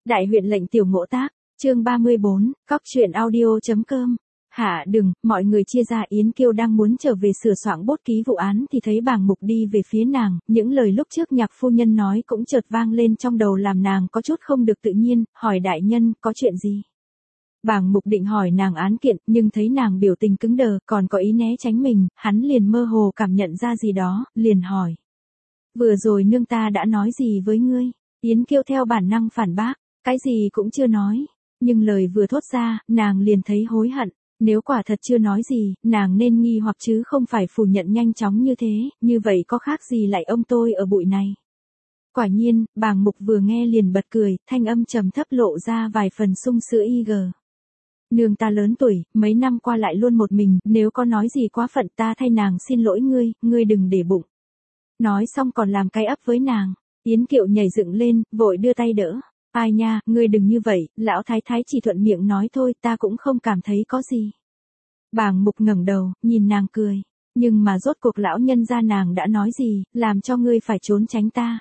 Đại huyện lệnh tiểu ngộ tác, chương 34, cóc truyện audio.com. Hạ đừng, mọi người chia ra. Yến Kiêu đang muốn trở về sửa soạn bút ký vụ án thì thấy bàng mục đi về phía nàng, những lời lúc trước nhạc phu nhân nói cũng chợt vang lên trong đầu làm nàng có chút không được tự nhiên, hỏi đại nhân, có chuyện gì? Bàng mục định hỏi nàng án kiện, nhưng thấy nàng biểu tình cứng đờ, còn có ý né tránh mình, hắn liền mơ hồ cảm nhận ra gì đó, liền hỏi. Vừa rồi nương ta đã nói gì với ngươi? Yến Kiêu theo bản năng phản bác, cái gì cũng chưa nói, nhưng lời vừa thốt ra, nàng liền thấy hối hận. Nếu quả thật chưa nói gì, nàng nên nghi hoặc chứ không phải phủ nhận nhanh chóng như thế, như vậy có khác gì lại ông tôi ở bụi này. Quả nhiên, bàng mục vừa nghe liền bật cười, thanh âm trầm thấp lộ ra vài phần sung sữa IG. Nương ta lớn tuổi, mấy năm qua lại luôn một mình, nếu có nói gì quá phận ta thay nàng xin lỗi ngươi đừng để bụng. Nói xong còn làm cay ấp với nàng, Yến Kiệu nhảy dựng lên, vội đưa tay đỡ. Ai nha, ngươi đừng như vậy, lão thái thái chỉ thuận miệng nói thôi, ta cũng không cảm thấy có gì. Bàng mục ngẩng đầu, nhìn nàng cười. Nhưng mà rốt cuộc lão nhân gia nàng đã nói gì, làm cho ngươi phải trốn tránh ta.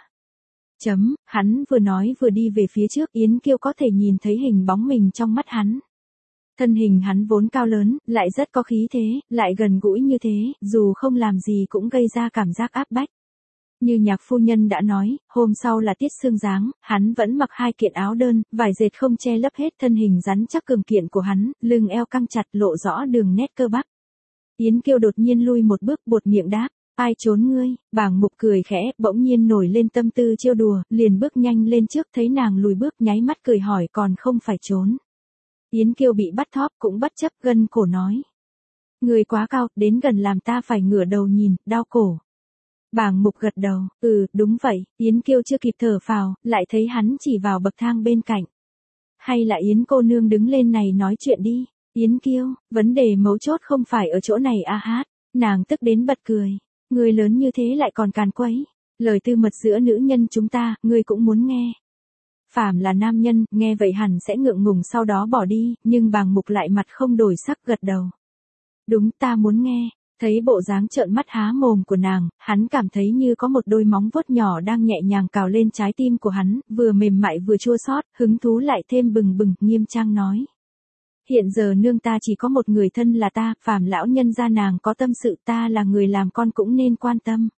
Hắn vừa nói vừa đi về phía trước, Yến Kiêu có thể nhìn thấy hình bóng mình trong mắt hắn. Thân hình hắn vốn cao lớn, lại rất có khí thế, lại gần gũi như thế, dù không làm gì cũng gây ra cảm giác áp bách. Như nhạc phu nhân đã nói, hôm sau là tiết sương giáng, hắn vẫn mặc 2 kiện áo đơn, vải dệt không che lấp hết thân hình rắn chắc cường kiện của hắn, lưng eo căng chặt lộ rõ đường nét cơ bắp. Yến Kiêu đột nhiên lui một bước, buột miệng đáp, ai trốn ngươi? Bàng mục cười khẽ, bỗng nhiên nổi lên tâm tư trêu đùa, liền bước nhanh lên trước, thấy nàng lùi bước nháy mắt cười hỏi còn không phải trốn. Yến Kiêu bị bắt thóp cũng bất chấp gân cổ nói. Người quá cao, đến gần làm ta phải ngửa đầu nhìn, đau cổ. Bàng mục gật đầu, đúng vậy. Yến Kiêu chưa kịp thở phào, lại thấy hắn chỉ vào bậc thang bên cạnh. Hay là Yến cô nương đứng lên này nói chuyện đi. Yến Kiêu, vấn đề mấu chốt không phải ở chỗ này a hát. Nàng tức đến bật cười. Người lớn như thế lại còn càn quấy. Lời tư mật giữa nữ nhân chúng ta, ngươi cũng muốn nghe. Phàm là nam nhân, nghe vậy hẳn sẽ ngượng ngùng sau đó bỏ đi, nhưng bàng mục lại mặt không đổi sắc gật đầu. Đúng, ta muốn nghe. Thấy bộ dáng trợn mắt há mồm của nàng, hắn cảm thấy như có một đôi móng vuốt nhỏ đang nhẹ nhàng cào lên trái tim của hắn, vừa mềm mại vừa chua xót, hứng thú lại thêm bừng bừng, nghiêm trang nói. Hiện giờ nương ta chỉ có một người thân là ta, phàm lão nhân gia nàng có tâm sự ta là người làm con cũng nên quan tâm.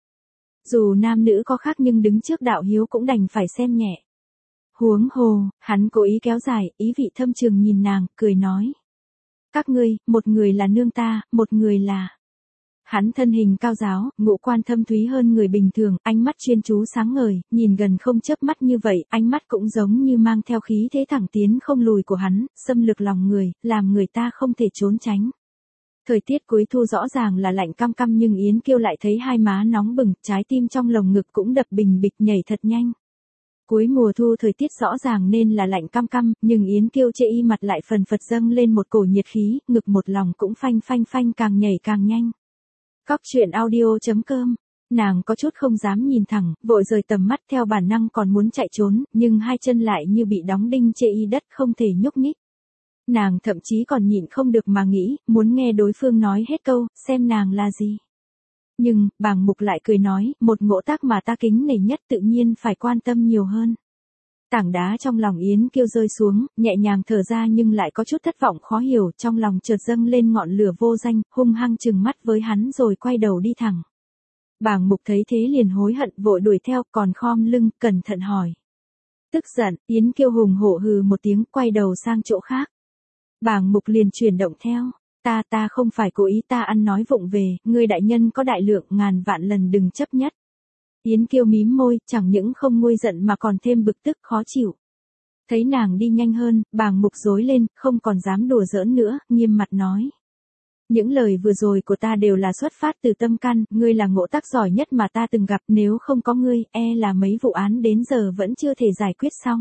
Dù nam nữ có khác nhưng đứng trước đạo hiếu cũng đành phải xem nhẹ. Huống hồ, hắn cố ý kéo dài, ý vị thâm trường nhìn nàng, cười nói. Các ngươi, một người là nương ta, một người là... Hắn thân hình cao giáo, ngũ quan thâm thúy hơn người bình thường, ánh mắt chuyên chú sáng ngời, nhìn gần không chớp mắt như vậy, ánh mắt cũng giống như mang theo khí thế thẳng tiến không lùi của hắn, xâm lược lòng người, làm người ta không thể trốn tránh. Thời tiết cuối thu rõ ràng là lạnh căm căm nhưng Yến Kiêu lại thấy hai má nóng bừng, trái tim trong lồng ngực cũng đập bình bịch nhảy thật nhanh. Cuối mùa thu thời tiết rõ ràng nên là lạnh căm căm, nhưng Yến Kiêu chê y mặt lại phần phật dâng lên một cổ nhiệt khí, ngực một lòng cũng phanh phanh phanh càng nhảy càng nhanh. Cóc truyện audio.com. Nàng có chút không dám nhìn thẳng, vội rời tầm mắt theo bản năng còn muốn chạy trốn, nhưng hai chân lại như bị đóng đinh chê y đất không thể nhúc nhích. Nàng thậm chí còn nhịn không được mà nghĩ, muốn nghe đối phương nói hết câu, xem nàng là gì. Nhưng, bàng mục lại cười nói, một ngộ tác mà ta kính nể nhất tự nhiên phải quan tâm nhiều hơn. Tảng đá trong lòng Yến Kiêu rơi xuống, nhẹ nhàng thở ra nhưng lại có chút thất vọng khó hiểu, trong lòng chợt dâng lên ngọn lửa vô danh, hung hăng trừng mắt với hắn rồi quay đầu đi thẳng. Bàng mục thấy thế liền hối hận vội đuổi theo, còn khom lưng, cẩn thận hỏi. Tức giận, Yến Kiêu hùng hổ hừ một tiếng, quay đầu sang chỗ khác. Bàng mục liền chuyển động theo. Ta không phải cố ý, ta ăn nói vụng về, ngươi đại nhân có đại lượng, ngàn vạn lần đừng chấp nhất. Yến Kiêu mím môi, chẳng những không nguôi giận mà còn thêm bực tức khó chịu. Thấy nàng đi nhanh hơn, bàng mục rối lên, không còn dám đùa giỡn nữa, nghiêm mặt nói. Những lời vừa rồi của ta đều là xuất phát từ tâm can, ngươi là ngộ tác giỏi nhất mà ta từng gặp, nếu không có ngươi, là mấy vụ án đến giờ vẫn chưa thể giải quyết xong.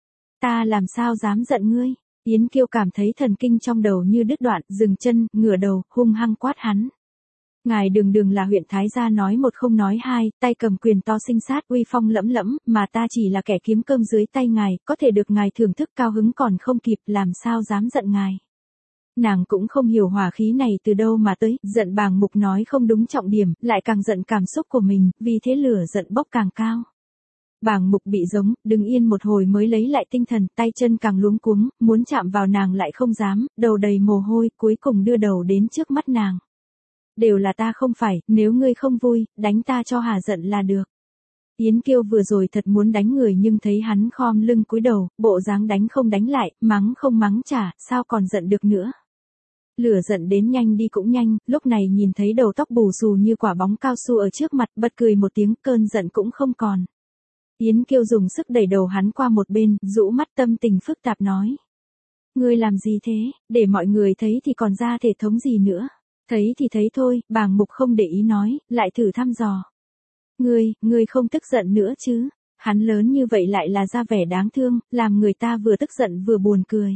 Ta làm sao dám giận ngươi? Yến Kiêu cảm thấy thần kinh trong đầu như đứt đoạn, dừng chân, ngửa đầu, hung hăng quát hắn. Ngài đường là huyện Thái gia nói một không nói hai, tay cầm quyền to sinh sát uy phong lẫm lẫm, mà ta chỉ là kẻ kiếm cơm dưới tay ngài, có thể được ngài thưởng thức cao hứng còn không kịp, làm sao dám giận ngài. Nàng cũng không hiểu hỏa khí này từ đâu mà tới, giận bàng mục nói không đúng trọng điểm, lại càng giận cảm xúc của mình, vì thế lửa giận bốc càng cao. Bàng Mục bị giống, đứng yên một hồi mới lấy lại tinh thần, tay chân càng luống cuống, muốn chạm vào nàng lại không dám, đầu đầy mồ hôi, cuối cùng đưa đầu đến trước mắt nàng. Đều là ta không phải, nếu ngươi không vui, đánh ta cho hà giận là được. Yến Kiêu vừa rồi thật muốn đánh người nhưng thấy hắn khom lưng cúi đầu, bộ dáng đánh không đánh lại, mắng không mắng trả, sao còn giận được nữa. Lửa giận đến nhanh đi cũng nhanh, lúc này nhìn thấy đầu tóc bù xù như quả bóng cao su ở trước mặt, bật cười một tiếng, cơn giận cũng không còn. Yến Kiêu dùng sức đẩy đầu hắn qua một bên, rũ mắt tâm tình phức tạp nói. Ngươi làm gì thế, để mọi người thấy thì còn ra thể thống gì nữa. Thấy thì thấy thôi, Bàng Mục không để ý nói, lại thử thăm dò. Ngươi không tức giận nữa chứ, hắn lớn như vậy lại là ra vẻ đáng thương, làm người ta vừa tức giận vừa buồn cười.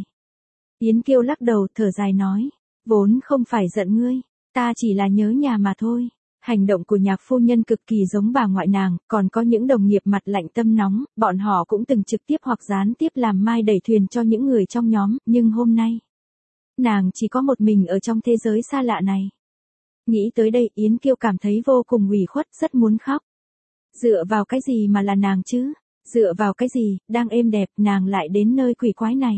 Yến Kiêu lắc đầu thở dài nói, vốn không phải giận ngươi, ta chỉ là nhớ nhà mà thôi. Hành động của nhạc phu nhân cực kỳ giống bà ngoại nàng, còn có những đồng nghiệp mặt lạnh tâm nóng, bọn họ cũng từng trực tiếp hoặc gián tiếp làm mai đẩy thuyền cho những người trong nhóm, nhưng hôm nay, nàng chỉ có một mình ở trong thế giới xa lạ này. Nghĩ tới đây Yến Kiêu cảm thấy vô cùng ủy khuất, rất muốn khóc. Dựa vào cái gì mà là nàng chứ? Dựa vào cái gì, đang êm đẹp, nàng lại đến nơi quỷ quái này?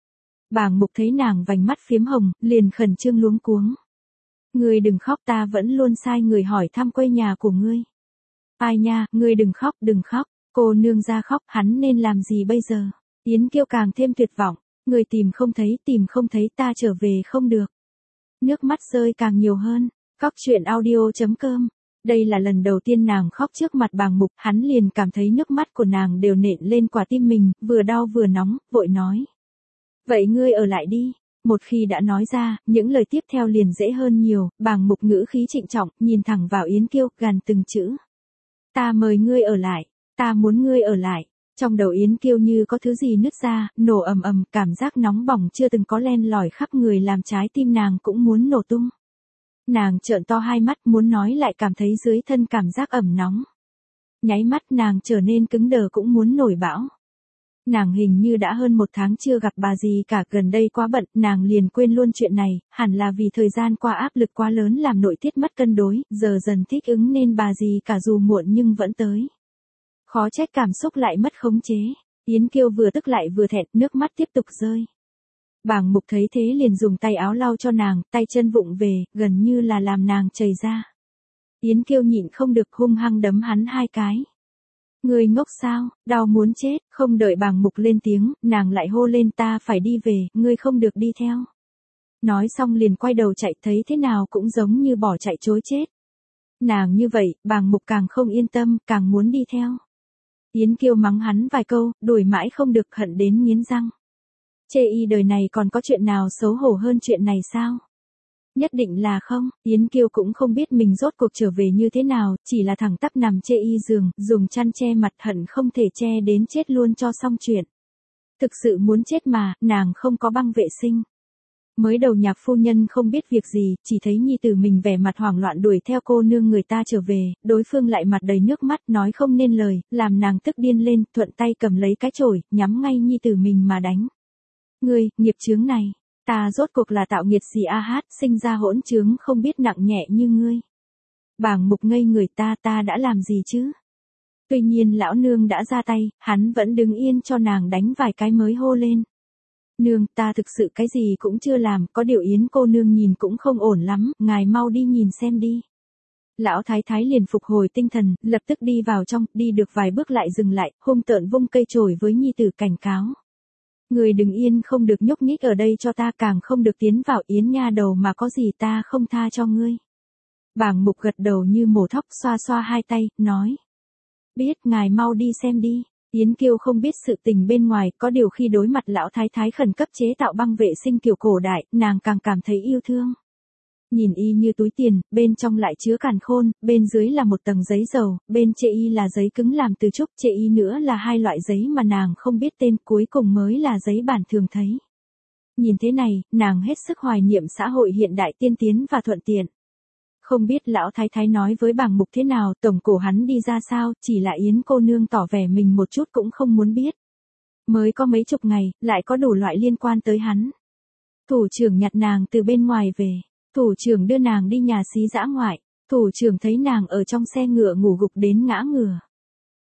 Bàng Mục thấy nàng vành mắt phiếm hồng, liền khẩn trương luống cuống. Ngươi đừng khóc, ta vẫn luôn sai người hỏi thăm quê nhà của ngươi. Ai nha, ngươi đừng khóc, cô nương ra khóc, hắn nên làm gì bây giờ? Yến Kiêu càng thêm tuyệt vọng, ngươi tìm không thấy ta trở về không được. Nước mắt rơi càng nhiều hơn. Cóc truyện audio.com. Đây là lần đầu tiên nàng khóc trước mặt Bàng Mục, hắn liền cảm thấy nước mắt của nàng đều nện lên quả tim mình, vừa đau vừa nóng, vội nói. Vậy ngươi ở lại đi. Một khi đã nói ra, những lời tiếp theo liền dễ hơn nhiều, Bàng Mục ngữ khí trịnh trọng, nhìn thẳng vào Yến Kiêu, gằn từng chữ. Ta mời ngươi ở lại, ta muốn ngươi ở lại. Trong đầu Yến Kiêu như có thứ gì nứt ra, nổ ầm ầm, cảm giác nóng bỏng chưa từng có len lỏi khắp người làm trái tim nàng cũng muốn nổ tung. Nàng trợn to hai mắt muốn nói lại cảm thấy dưới thân cảm giác ẩm nóng. Nháy mắt nàng trở nên cứng đờ cũng muốn nổi bão. Nàng hình như đã hơn 1 tháng chưa gặp bà gì cả, gần đây quá bận, nàng liền quên luôn chuyện này, hẳn là vì thời gian qua áp lực quá lớn làm nội tiết mất cân đối, giờ dần thích ứng nên bà gì cả dù muộn nhưng vẫn tới. Khó trách cảm xúc lại mất khống chế. Yến Kiêu vừa tức lại vừa thẹn, nước mắt tiếp tục rơi. Bàng Mục thấy thế liền dùng tay áo lau cho nàng, tay chân vụng về, gần như là làm nàng chảy ra. Yến Kiêu nhịn không được hung hăng đấm hắn 2 cái. Ngươi ngốc sao, đau muốn chết, không đợi Bàng Mục lên tiếng, nàng lại hô lên ta phải đi về, ngươi không được đi theo. Nói xong liền quay đầu chạy, thấy thế nào cũng giống như bỏ chạy chối chết. Nàng như vậy, Bàng Mục càng không yên tâm, càng muốn đi theo. Yến Kiêu mắng hắn vài câu, đuổi mãi không được, hận đến nghiến răng. Chê y đời này còn có chuyện nào xấu hổ hơn chuyện này sao? Nhất định là không, Yến Kiêu cũng không biết mình rốt cuộc trở về như thế nào, chỉ là thẳng tắp nằm chê y giường, dùng chăn che mặt, hận không thể che đến chết luôn cho xong chuyện. Thực sự muốn chết mà, nàng không có băng vệ sinh. Mới đầu nhạc phu nhân không biết việc gì, chỉ thấy nhi tử mình vẻ mặt hoảng loạn đuổi theo cô nương người ta trở về, đối phương lại mặt đầy nước mắt nói không nên lời, làm nàng tức điên lên, thuận tay cầm lấy cái chổi, nhắm ngay nhi tử mình mà đánh. Ngươi, nghiệp chướng này, ta rốt cuộc là tạo nghiệt gì a hát, sinh ra hỗn chướng không biết nặng nhẹ như ngươi. Bàng Mục ngây người, ta đã làm gì chứ? Tuy nhiên lão nương đã ra tay, hắn vẫn đứng yên cho nàng đánh vài cái mới hô lên. Nương, ta thực sự cái gì cũng chưa làm, có điều Yến cô nương nhìn cũng không ổn lắm, ngài mau đi nhìn xem đi. Lão thái thái liền phục hồi tinh thần, lập tức đi vào trong, đi được vài bước lại dừng lại, hung tợn vung cây chổi với nhi tử cảnh cáo. Người đừng yên không được nhúc nhích ở đây cho ta, càng không được tiến vào, Yến nha đầu mà có gì ta không tha cho ngươi. Bàng Mục gật đầu như mổ thóc, xoa xoa hai tay, nói. Biết, ngài mau đi xem đi. Yến Kiêu không biết sự tình bên ngoài, có điều khi đối mặt lão thái thái khẩn cấp chế tạo băng vệ sinh kiểu cổ đại, nàng càng cảm thấy yêu thương. Nhìn y như túi tiền, bên trong lại chứa càn khôn, bên dưới là một tầng giấy dầu, bên chê y là giấy cứng làm từ trúc, chê y nữa là 2 loại giấy mà nàng không biết tên, cuối cùng mới là giấy bản thường thấy. Nhìn thế này, nàng hết sức hoài niệm xã hội hiện đại tiên tiến và thuận tiện. Không biết lão thái thái nói với Bàng Mục thế nào, tổng cổ hắn đi ra sao, chỉ là Yến cô nương tỏ vẻ mình một chút cũng không muốn biết. Mới có mấy chục ngày, lại có đủ loại liên quan tới hắn. Thủ trưởng nhặt nàng từ bên ngoài về. Thủ trưởng đưa nàng đi nhà xí dã ngoại. Thủ trưởng thấy nàng ở trong xe ngựa ngủ gục đến ngã ngửa.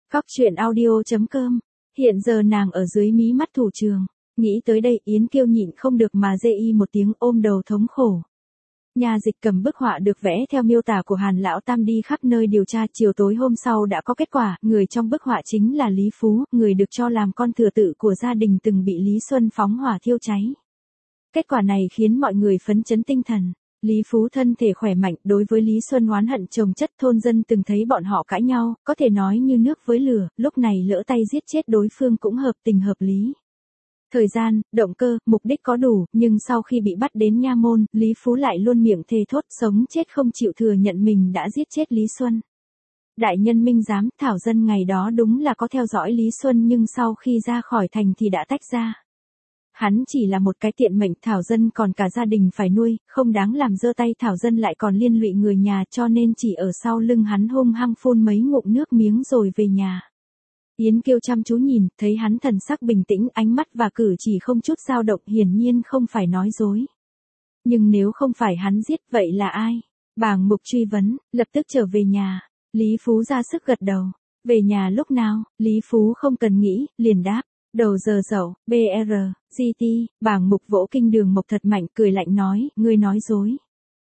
Cóc truyện audio.com. Hiện giờ nàng ở dưới mí mắt thủ trường. Nghĩ tới đây Yến Kiêu nhịn không được mà rê y một tiếng ôm đầu thống khổ. Nhà dịch cầm bức họa được vẽ theo miêu tả của Hàn Lão Tam đi khắp nơi điều tra, chiều tối hôm sau đã có kết quả, người trong bức họa chính là Lý Phú, người được cho làm con thừa tự của gia đình từng bị Lý Xuân phóng hỏa thiêu cháy. Kết quả này khiến mọi người phấn chấn tinh thần. Lý Phú thân thể khỏe mạnh, đối với Lý Xuân oán hận chồng chất, thôn dân từng thấy bọn họ cãi nhau, có thể nói như nước với lửa, lúc này lỡ tay giết chết đối phương cũng hợp tình hợp lý. Thời gian, động cơ, mục đích có đủ, nhưng sau khi bị bắt đến nha môn, Lý Phú lại luôn miệng thề thốt sống chết không chịu thừa nhận mình đã giết chết Lý Xuân. Đại nhân minh giám, Thảo Dân ngày đó đúng là có theo dõi Lý Xuân nhưng sau khi ra khỏi thành thì đã tách ra. Hắn chỉ là một cái tiện mệnh, Thảo Dân còn cả gia đình phải nuôi, không đáng làm giơ tay, Thảo Dân lại còn liên lụy người nhà, cho nên chỉ ở sau lưng hắn hung hăng phun mấy ngụm nước miếng rồi về nhà. Yến Kiêu chăm chú nhìn, thấy hắn thần sắc bình tĩnh, ánh mắt và cử chỉ không chút dao động, hiển nhiên không phải nói dối. Nhưng nếu không phải hắn giết, vậy là ai? Bàng Mục truy vấn, lập tức trở về nhà. Lý Phú ra sức gật đầu. Về nhà lúc nào? Lý Phú không cần nghĩ, liền đáp. Đầu giờ dậu, BR, GT, Bàng Mục vỗ kinh đường Mộc thật mạnh, cười lạnh nói, ngươi nói dối.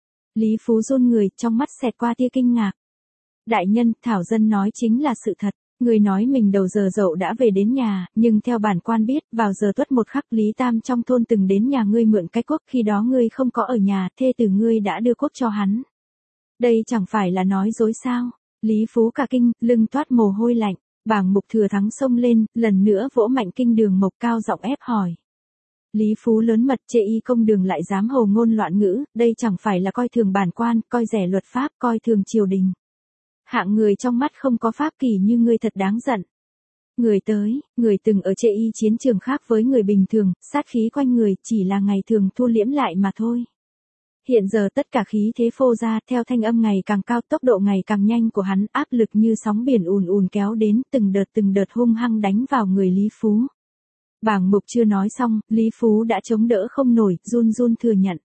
Lý Phú run người, trong mắt xẹt qua tia kinh ngạc. Đại nhân, Thảo Dân nói chính là sự thật. Người nói mình đầu giờ dậu đã về đến nhà, nhưng theo bản quan biết, vào giờ tuất một khắc Lý Tam trong thôn từng đến nhà ngươi mượn cái cuốc, khi đó ngươi không có ở nhà, thê tử ngươi đã đưa cuốc cho hắn. Đây chẳng phải là nói dối sao? Lý Phú cả kinh, lưng toát mồ hôi lạnh. Bàng Mục thừa thắng xông lên, lần nữa vỗ mạnh kinh đường Mộc, cao giọng ép hỏi. Lý Phú lớn mật, chê y công đường lại dám hồ ngôn loạn ngữ, đây chẳng phải là coi thường bản quan, coi rẻ luật pháp, coi thường triều đình. Hạng người trong mắt không có pháp kỷ như ngươi thật đáng giận. Người từng ở chê y chiến trường khác với người bình thường, sát khí quanh người chỉ là ngày thường thu liễm lại mà thôi. Hiện giờ tất cả khí thế phô ra, theo thanh âm ngày càng cao, tốc độ ngày càng nhanh của hắn, áp lực như sóng biển ùn ùn kéo đến, từng đợt hung hăng đánh vào người Lý Phú. Bàng Mục chưa nói xong, Lý Phú đã chống đỡ không nổi, run run thừa nhận.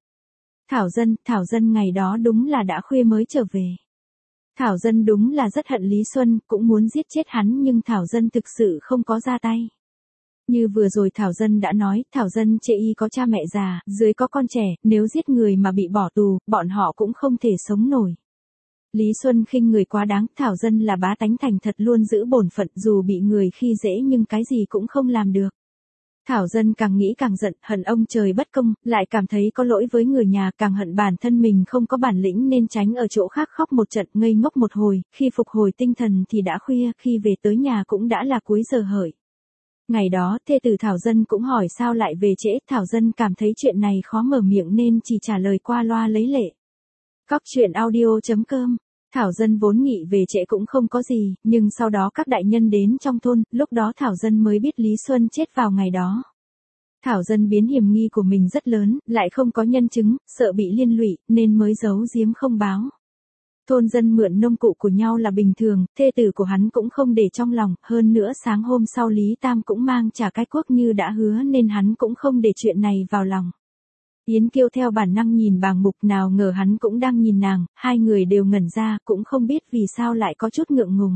Thảo Dân ngày đó đúng là đã khuya mới trở về. Thảo Dân đúng là rất hận Lý Xuân, cũng muốn giết chết hắn nhưng Thảo Dân thực sự không có ra tay. Như vừa rồi Thảo Dân đã nói, Thảo Dân chê y có cha mẹ già, dưới có con trẻ, nếu giết người mà bị bỏ tù, bọn họ cũng không thể sống nổi. Lý Xuân khinh người quá đáng, Thảo Dân là bá tánh thành thật luôn giữ bổn phận, dù bị người khi dễ nhưng cái gì cũng không làm được. Thảo Dân càng nghĩ càng giận, hận ông trời bất công, lại cảm thấy có lỗi với người nhà, càng hận bản thân mình không có bản lĩnh nên tránh ở chỗ khác khóc một trận, ngây ngốc một hồi, khi phục hồi tinh thần thì đã khuya, khi về tới nhà cũng đã là cuối giờ hợi. Ngày đó, thê tử Thảo Dân cũng hỏi sao lại về trễ, Thảo Dân cảm thấy chuyện này khó mở miệng nên chỉ trả lời qua loa lấy lệ. Cóc truyện audio.com. Thảo Dân vốn nghĩ về trễ cũng không có gì, nhưng sau đó các đại nhân đến trong thôn, lúc đó Thảo Dân mới biết Lý Xuân chết vào ngày đó. Thảo Dân biến hiểm nghi của mình rất lớn, lại không có nhân chứng, sợ bị liên lụy, nên mới giấu giếm không báo. Thôn dân mượn nông cụ của nhau là bình thường, thê tử của hắn cũng không để trong lòng, hơn nữa sáng hôm sau Lý Tam cũng mang trả cái cuốc như đã hứa nên hắn cũng không để chuyện này vào lòng. Yến Kiêu theo bản năng nhìn Bàng Mục, nào ngờ hắn cũng đang nhìn nàng, hai người đều ngẩn ra, cũng không biết vì sao lại có chút ngượng ngùng.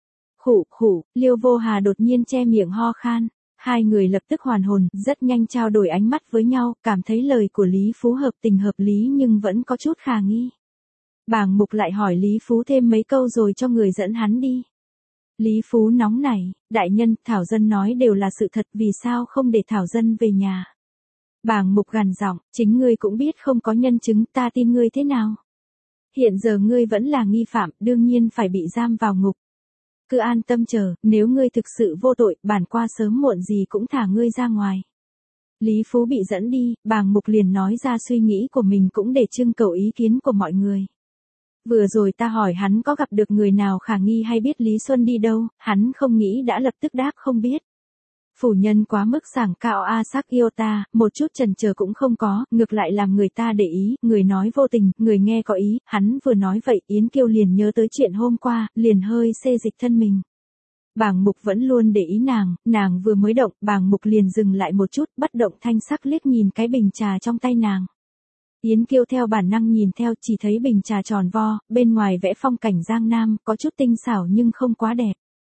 Khụ, Liêu Vô Hà đột nhiên che miệng ho khan, hai người lập tức hoàn hồn, rất nhanh trao đổi ánh mắt với nhau, cảm thấy lời của Lý Phú hợp tình hợp lý nhưng vẫn có chút khả nghi. Bàng Mục lại hỏi Lý Phú thêm mấy câu rồi cho người dẫn hắn đi. Lý Phú nóng nảy, đại nhân, Thảo Dân nói đều là sự thật, vì sao không để Thảo Dân về nhà? Bàng Mục gằn giọng, chính ngươi cũng biết không có nhân chứng, ta tin ngươi thế nào? Hiện giờ ngươi vẫn là nghi phạm, đương nhiên phải bị giam vào ngục. Cứ an tâm chờ, nếu ngươi thực sự vô tội, bản qua sớm muộn gì cũng thả ngươi ra ngoài. Lý Phú bị dẫn đi, Bàng Mục liền nói ra suy nghĩ của mình cũng để trưng cầu ý kiến của mọi người. Vừa rồi ta hỏi hắn có gặp được người nào khả nghi hay biết Lý Xuân đi đâu, hắn không nghĩ đã lập tức đáp không biết. Phủ nhân quá mức sảng cao Asak yêu ta, một chút chần chờ cũng không có, ngược lại làm người ta để ý, người nói vô tình, người nghe có ý, hắn vừa nói vậy, Yến Kiêu liền nhớ tới chuyện hôm qua, liền hơi xê dịch thân mình. Bàng Mục vẫn luôn để ý nàng vừa mới động, Bàng Mục liền dừng lại một chút, bất động thanh sắc liếc nhìn cái bình trà trong tay nàng. Yến Kiêu theo bản năng nhìn theo, chỉ thấy bình trà tròn vo, bên ngoài vẽ phong cảnh Giang Nam, có chút tinh xảo nhưng không quá đẹp.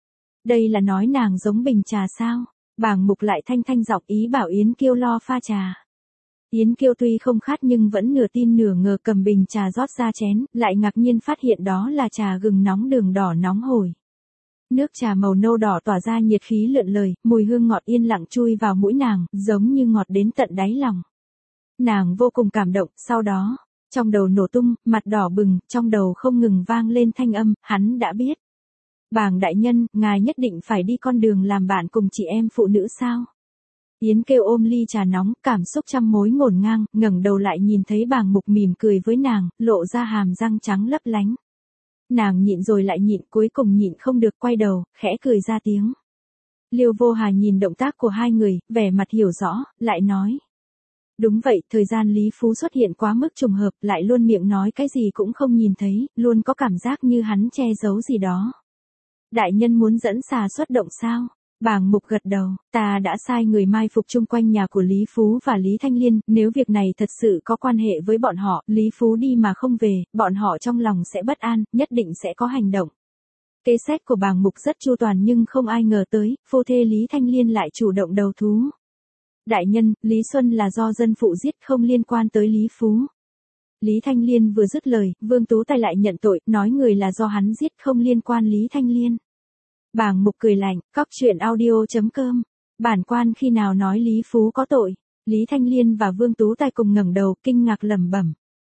Đây là nói nàng giống bình trà sao? Bàng Mục lại thanh thanh giọng ý bảo Yến Kiêu lo pha trà. Yến Kiêu tuy không khát nhưng vẫn nửa tin nửa ngờ cầm bình trà rót ra chén, lại ngạc nhiên phát hiện đó là trà gừng nóng đường đỏ nóng hổi. Nước trà màu nâu đỏ tỏa ra nhiệt khí lượn lờ, mùi hương ngọt yên lặng chui vào mũi nàng, giống như ngọt đến tận đáy lòng. Nàng vô cùng cảm động, sau đó, trong đầu nổ tung, mặt đỏ bừng, trong đầu không ngừng vang lên thanh âm, hắn đã biết. Bàng đại nhân, ngài nhất định phải đi con đường làm bạn cùng chị em phụ nữ sao? Yến Kiêu ôm ly trà nóng, cảm xúc trăm mối ngổn ngang, ngẩng đầu lại nhìn thấy Bàng Mục mỉm cười với nàng, lộ ra hàm răng trắng lấp lánh. Nàng nhịn rồi lại nhịn, cuối cùng nhịn không được quay đầu, khẽ cười ra tiếng. Liêu Vô Hà nhìn động tác của hai người, vẻ mặt hiểu rõ, lại nói. Đúng vậy, thời gian Lý Phú xuất hiện quá mức trùng hợp, lại luôn miệng nói cái gì cũng không nhìn thấy, luôn có cảm giác như hắn che giấu gì đó. Đại nhân muốn dẫn xà xuất động sao? Bàng Mục gật đầu, ta đã sai người mai phục chung quanh nhà của Lý Phú và Lý Thanh Liên, nếu việc này thật sự có quan hệ với bọn họ, Lý Phú đi mà không về, bọn họ trong lòng sẽ bất an, nhất định sẽ có hành động. Kế sách của Bàng Mục rất chu toàn nhưng không ai ngờ tới, phu thê Lý Thanh Liên lại chủ động đầu thú. Đại nhân, Lý Xuân là do dân phụ giết không liên quan tới Lý Phú. Lý Thanh Liên vừa dứt lời, Vương Tú Tài lại nhận tội, nói người là do hắn giết không liên quan Lý Thanh Liên. Bàng Mục cười lạnh, cóc truyện audio.com. Bản quan khi nào nói Lý Phú có tội? Lý Thanh Liên và Vương Tú Tài cùng ngẩng đầu, kinh ngạc lẩm bẩm.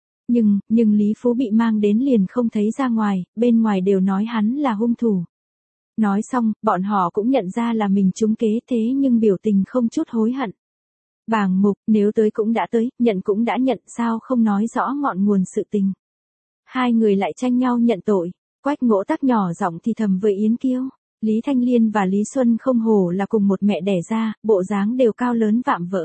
Nhưng Lý Phú bị mang đến liền không thấy ra ngoài, bên ngoài đều nói hắn là hung thủ. Nói xong, bọn họ cũng nhận ra là mình trúng kế thế nhưng biểu tình không chút hối hận. Bàng Mục, nếu tới cũng đã tới, nhận cũng đã nhận, sao không nói rõ ngọn nguồn sự tình. Hai người lại tranh nhau nhận tội. Quách Ngỗ Tắc nhỏ giọng thì thầm với Yến Kiêu. Lý Thanh Liên và Lý Xuân không hổ là cùng một mẹ đẻ ra, bộ dáng đều cao lớn vạm vỡ.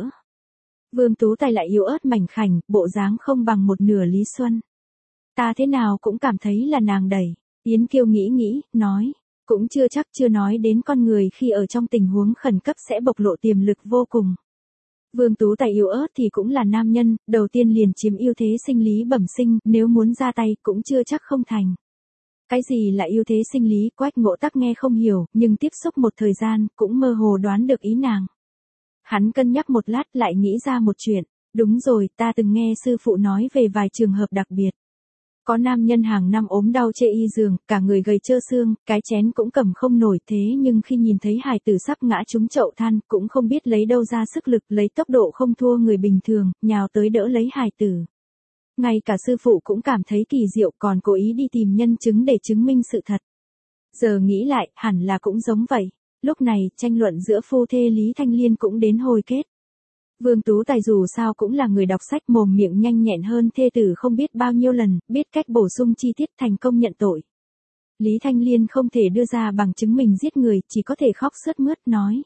Vương Tú Tài lại yếu ớt mảnh khảnh, bộ dáng không bằng một nửa Lý Xuân. Ta thế nào cũng cảm thấy là nàng đẩy. Yến Kiêu nghĩ, nói. Cũng chưa chắc, chưa nói đến con người khi ở trong tình huống khẩn cấp sẽ bộc lộ tiềm lực vô cùng. Vương Tú Tài yếu ớt thì cũng là nam nhân, đầu tiên liền chiếm ưu thế sinh lý bẩm sinh, nếu muốn ra tay cũng chưa chắc không thành. Cái gì là ưu thế sinh lý? Quách Ngỗ Tắc nghe không hiểu, nhưng tiếp xúc một thời gian, cũng mơ hồ đoán được ý nàng. Hắn cân nhắc một lát lại nghĩ ra một chuyện. Đúng rồi, ta từng nghe sư phụ nói về vài trường hợp đặc biệt. Có nam nhân hàng năm ốm đau chê y giường, cả người gầy trơ xương, cái chén cũng cầm không nổi, thế nhưng khi nhìn thấy hài tử sắp ngã trúng chậu than, cũng không biết lấy đâu ra sức lực, lấy tốc độ không thua người bình thường, nhào tới đỡ lấy hài tử. Ngay cả sư phụ cũng cảm thấy kỳ diệu, còn cố ý đi tìm nhân chứng để chứng minh sự thật. Giờ nghĩ lại, hẳn là cũng giống vậy. Lúc này, tranh luận giữa phu thê Lý Thanh Liên cũng đến hồi kết. Vương Tú Tài dù sao cũng là người đọc sách, mồm miệng nhanh nhẹn hơn thê tử không biết bao nhiêu lần, biết cách bổ sung chi tiết, thành công nhận tội. Lý Thanh Liên không thể đưa ra bằng chứng mình giết người, chỉ có thể khóc sướt mướt nói.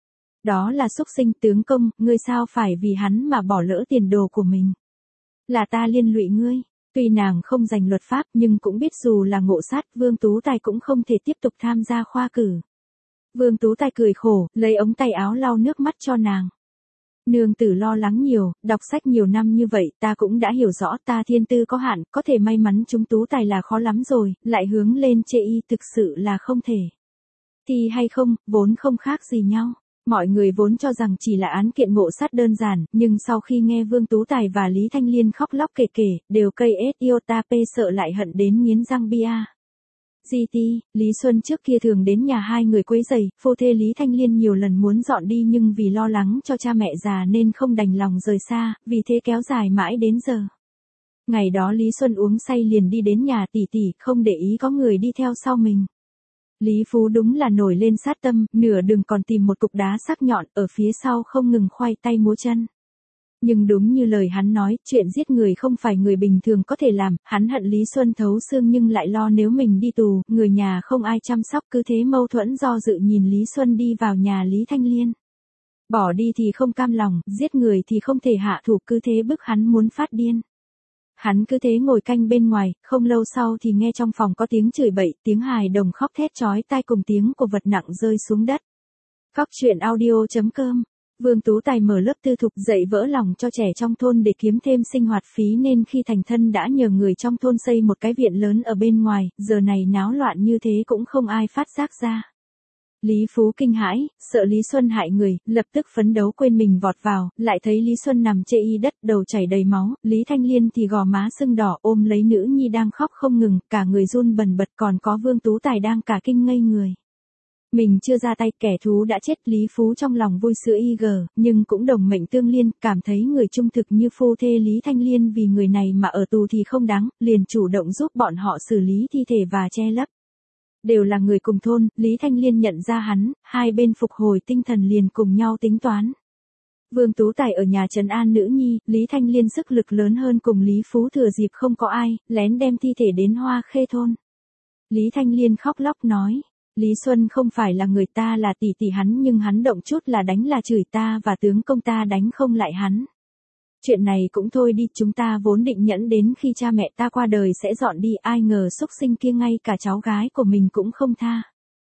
Đó là xúc sinh, tướng công, ngươi sao phải vì hắn mà bỏ lỡ tiền đồ của mình. Là ta liên lụy ngươi. Tuy nàng không giành luật pháp nhưng cũng biết dù là ngộ sát, Vương Tú Tài cũng không thể tiếp tục tham gia khoa cử. Vương Tú Tài cười khổ, lấy ống tay áo lau nước mắt cho nàng. Nương tử lo lắng nhiều, đọc sách nhiều năm như vậy, ta cũng đã hiểu rõ, ta thiên tư có hạn, có thể may mắn chúng Tú Tài là khó lắm rồi, lại hướng lên chê y thực sự là không thể. Thì hay không, vốn không khác gì nhau. Mọi người vốn cho rằng chỉ là án kiện ngộ sát đơn giản, nhưng sau khi nghe Vương Tú Tài và Lý Thanh Liên khóc lóc kể kể, đều cây ết iota p sợ lại hận đến nghiến răng bia. GT, Lý Xuân trước kia thường đến nhà hai người quấy rầy, phu thê Lý Thanh Liên nhiều lần muốn dọn đi nhưng vì lo lắng cho cha mẹ già nên không đành lòng rời xa, vì thế kéo dài mãi đến giờ. Ngày đó Lý Xuân uống say liền đi đến nhà tỷ tỷ, không để ý có người đi theo sau mình. Lý Phú đúng là nổi lên sát tâm, nửa đường còn tìm một cục đá sắc nhọn, ở phía sau không ngừng khoay tay múa chân. Nhưng đúng như lời hắn nói, chuyện giết người không phải người bình thường có thể làm, hắn hận Lý Xuân thấu xương nhưng lại lo nếu mình đi tù, người nhà không ai chăm sóc, cứ thế mâu thuẫn do dự nhìn Lý Xuân đi vào nhà Lý Thanh Liên. Bỏ đi thì không cam lòng, giết người thì không thể hạ thủ, cứ thế bức hắn muốn phát điên. Hắn cứ thế ngồi canh bên ngoài, không lâu sau thì nghe trong phòng có tiếng chửi bậy, tiếng hài đồng khóc thét chói tai cùng tiếng của vật nặng rơi xuống đất. Cóc truyện audio.com. Vương Tú Tài mở lớp tư thục dạy vỡ lòng cho trẻ trong thôn để kiếm thêm sinh hoạt phí nên khi thành thân đã nhờ người trong thôn xây một cái viện lớn ở bên ngoài, giờ này náo loạn như thế cũng không ai phát giác ra. Lý Phú kinh hãi, sợ Lý Xuân hại người, lập tức phấn đấu quên mình vọt vào, lại thấy Lý Xuân nằm chê y đất, đầu chảy đầy máu, Lý Thanh Liên thì gò má sưng đỏ ôm lấy nữ nhi đang khóc không ngừng, cả người run bần bật, còn có Vương Tú Tài đang cả kinh ngây người. Mình chưa ra tay, kẻ thú đã chết. Lý Phú trong lòng vui sữa nhưng cũng đồng mệnh tương liên, cảm thấy người trung thực như phu thê Lý Thanh Liên vì người này mà ở tù thì không đáng, liền chủ động giúp bọn họ xử lý thi thể và che lấp. Đều là người cùng thôn, Lý Thanh Liên nhận ra hắn, hai bên phục hồi tinh thần liền cùng nhau tính toán. Vương Tú Tài ở nhà trấn an nữ nhi, Lý Thanh Liên sức lực lớn hơn cùng Lý Phú thừa dịp không có ai, lén đem thi thể đến Hoa Khê thôn. Lý Thanh Liên khóc lóc nói, Lý Xuân không phải là người ta là tỷ tỷ hắn nhưng hắn động chút là đánh là chửi ta và tướng công ta đánh không lại hắn. Chuyện này cũng thôi đi, chúng ta vốn định nhẫn đến khi cha mẹ ta qua đời sẽ dọn đi, ai ngờ xúc sinh kia ngay cả cháu gái của mình cũng không tha.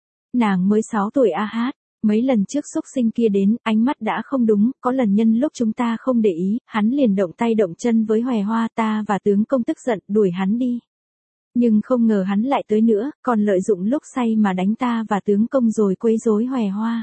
Nàng mới 6 tuổi a hát, mấy lần trước xúc sinh kia đến, ánh mắt đã không đúng, có lần nhân lúc chúng ta không để ý, hắn liền động tay động chân với Hòe Hoa, ta và tướng công tức giận, đuổi hắn đi. Nhưng không ngờ hắn lại tới nữa, còn lợi dụng lúc say mà đánh ta và tướng công rồi quấy rối Hòe Hoa.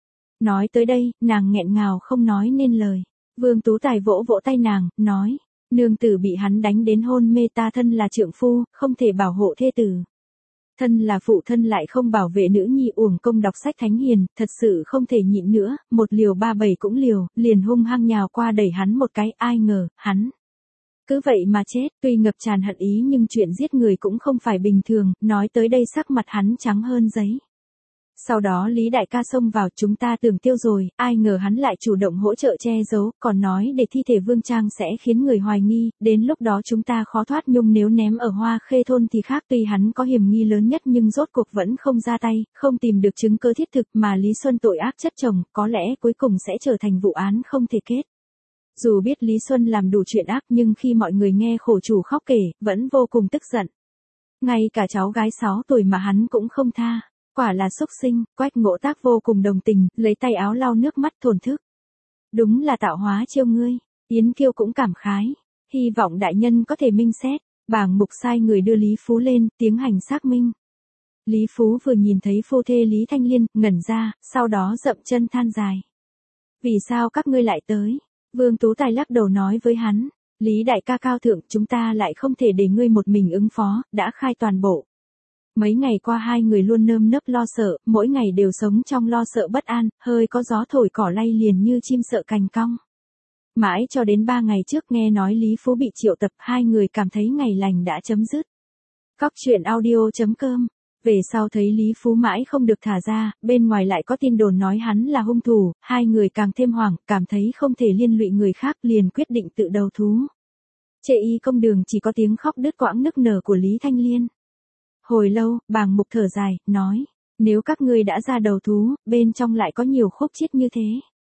Nói tới đây, nàng nghẹn ngào không nói nên lời. Vương Tú Tài vỗ vỗ tay nàng, nói, nương tử bị hắn đánh đến hôn mê, ta thân là trượng phu, không thể bảo hộ thê tử. Thân là phụ thân lại không bảo vệ nữ nhi, uổng công đọc sách thánh hiền, thật sự không thể nhịn nữa, một liều 37 cũng liều, liền hung hăng nhào qua đẩy hắn một cái, ai ngờ, hắn cứ vậy mà chết, tuy ngập tràn hận ý nhưng chuyện giết người cũng không phải bình thường, nói tới đây sắc mặt hắn trắng hơn giấy. Sau đó Lý đại ca xông vào, chúng ta tưởng tiêu rồi, ai ngờ hắn lại chủ động hỗ trợ che giấu, còn nói để thi thể Vương Trang sẽ khiến người hoài nghi, đến lúc đó chúng ta khó thoát nhung, nếu ném ở Hoa Khê thôn thì khác, tuy hắn có hiểm nghi lớn nhất nhưng rốt cuộc vẫn không ra tay, không tìm được chứng cứ thiết thực mà Lý Xuân tội ác chất chồng, có lẽ cuối cùng sẽ trở thành vụ án không thể kết. Dù biết Lý Xuân làm đủ chuyện ác nhưng khi mọi người nghe khổ chủ khóc kể, vẫn vô cùng tức giận. Ngay cả cháu gái 6 tuổi mà hắn cũng không tha. Quả là xúc sinh. Quách Ngộ Tác vô cùng đồng tình, lấy tay áo lau nước mắt thổn thức. Đúng là tạo hóa chiêu ngươi. Yến Kiêu cũng cảm khái. Hy vọng đại nhân có thể minh xét. Bàng Mục sai người đưa Lý Phú lên, tiến hành xác minh. Lý Phú vừa nhìn thấy phu thê Lý Thanh Liên, ngẩn ra, sau đó dậm chân than dài. Vì sao các ngươi lại tới? Vương Tú Tài lắc đầu nói với hắn. Lý đại ca cao thượng, chúng ta lại không thể để ngươi một mình ứng phó, đã khai toàn bộ. Mấy ngày qua hai người luôn nơm nớp lo sợ, mỗi ngày đều sống trong lo sợ bất an, hơi có gió thổi cỏ lay liền như chim sợ cành cong. Mãi cho đến 3 ngày trước nghe nói Lý Phú bị triệu tập, hai người cảm thấy ngày lành đã chấm dứt. Cóc truyện audio.com. Về sau thấy Lý Phú mãi không được thả ra, bên ngoài lại có tin đồn nói hắn là hung thủ, hai người càng thêm hoảng, cảm thấy không thể liên lụy người khác liền quyết định tự đầu thú. Chệ y công đường chỉ có tiếng khóc đứt quãng nức nở của Lý Thanh Liên. Hồi lâu, Bàng Mục thở dài, nói, nếu các ngươi đã ra đầu thú, bên trong lại có nhiều khúc chiết như thế.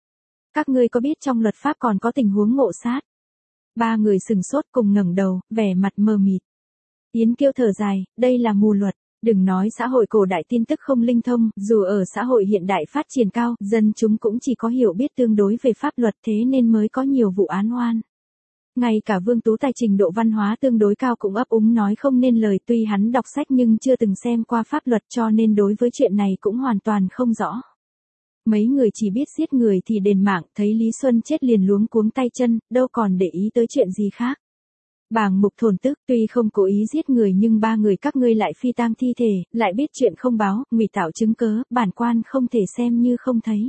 Các ngươi có biết trong luật pháp còn có tình huống ngộ sát? Ba người sừng sốt cùng ngẩng đầu, vẻ mặt mờ mịt. Yến Kiêu thở dài, đây là mù luật. Đừng nói xã hội cổ đại tin tức không linh thông, dù ở xã hội hiện đại phát triển cao, dân chúng cũng chỉ có hiểu biết tương đối về pháp luật, thế nên mới có nhiều vụ án oan. Ngay cả Vương Tú Tài trình độ văn hóa tương đối cao cũng ấp úng nói không nên lời, tuy hắn đọc sách nhưng chưa từng xem qua pháp luật cho nên đối với chuyện này cũng hoàn toàn không rõ. Mấy người chỉ biết giết người thì đền mạng, thấy Lý Xuân chết liền luống cuống tay chân, đâu còn để ý tới chuyện gì khác. Bàng Mục thổn tức, tuy không cố ý giết người nhưng ba người các ngươi lại phi tang thi thể, lại biết chuyện không báo, ngụy tạo chứng cớ, bản quan không thể xem như không thấy.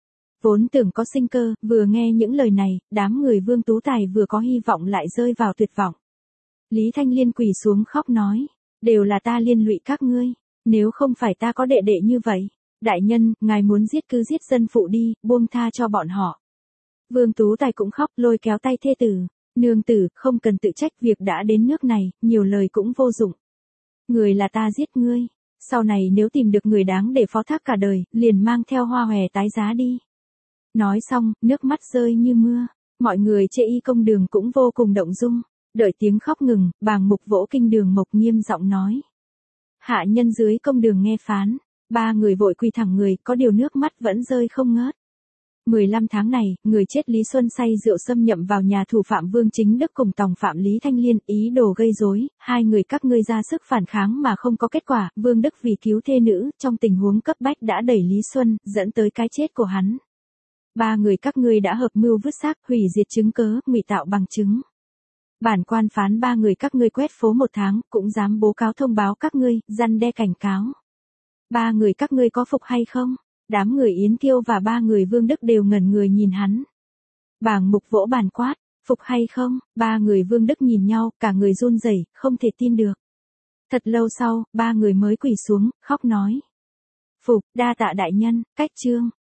Vốn tưởng có sinh cơ, vừa nghe những lời này, đám người Vương Tú Tài vừa có hy vọng lại rơi vào tuyệt vọng. Lý Thanh Liên quỳ xuống khóc nói, đều là ta liên lụy các ngươi, nếu không phải ta có đệ đệ như vậy. Đại nhân, ngài muốn giết cứ giết dân phụ đi, buông tha cho bọn họ. Vương Tú Tài cũng khóc lôi kéo tay thê tử. Nương tử, không cần tự trách, việc đã đến nước này, nhiều lời cũng vô dụng. Người là ta giết ngươi. Sau này nếu tìm được người đáng để phó thác cả đời, liền mang theo Hoa Hòe tái giá đi. Nói xong, nước mắt rơi như mưa. Mọi người chê y công đường cũng vô cùng động dung. Đợi tiếng khóc ngừng, Bàng Mục vỗ kinh đường Mộc nghiêm giọng nói. Hạ nhân dưới công đường nghe phán. Ba người vội quỳ thẳng người, có điều nước mắt vẫn rơi không ngớt. 15 tháng này, người chết Lý Xuân say rượu xâm nhậm vào nhà thủ phạm Vương Chính Đức cùng tòng phạm Lý Thanh Liên, ý đồ gây rối, hai người các ngươi ra sức phản kháng mà không có kết quả, Vương Đức vì cứu thê nữ, trong tình huống cấp bách đã đẩy Lý Xuân, dẫn tới cái chết của hắn. Ba người các ngươi đã hợp mưu vứt xác, hủy diệt chứng cớ, ngụy tạo bằng chứng. Bản quan phán ba người các ngươi quét phố 1 tháng, cũng dám bố cáo thông báo các ngươi, răn đe cảnh cáo. Ba người các ngươi có phục hay không? Đám người Yến Kiêu và ba người Vương Đức đều ngẩn người nhìn hắn. Bàng Mục vỗ bàn quát, phục hay không? Ba người Vương Đức nhìn nhau, cả người run rẩy, không thể tin được. Thật lâu sau, ba người mới quỳ xuống, khóc nói. Phục, đa tạ đại nhân, cách chương.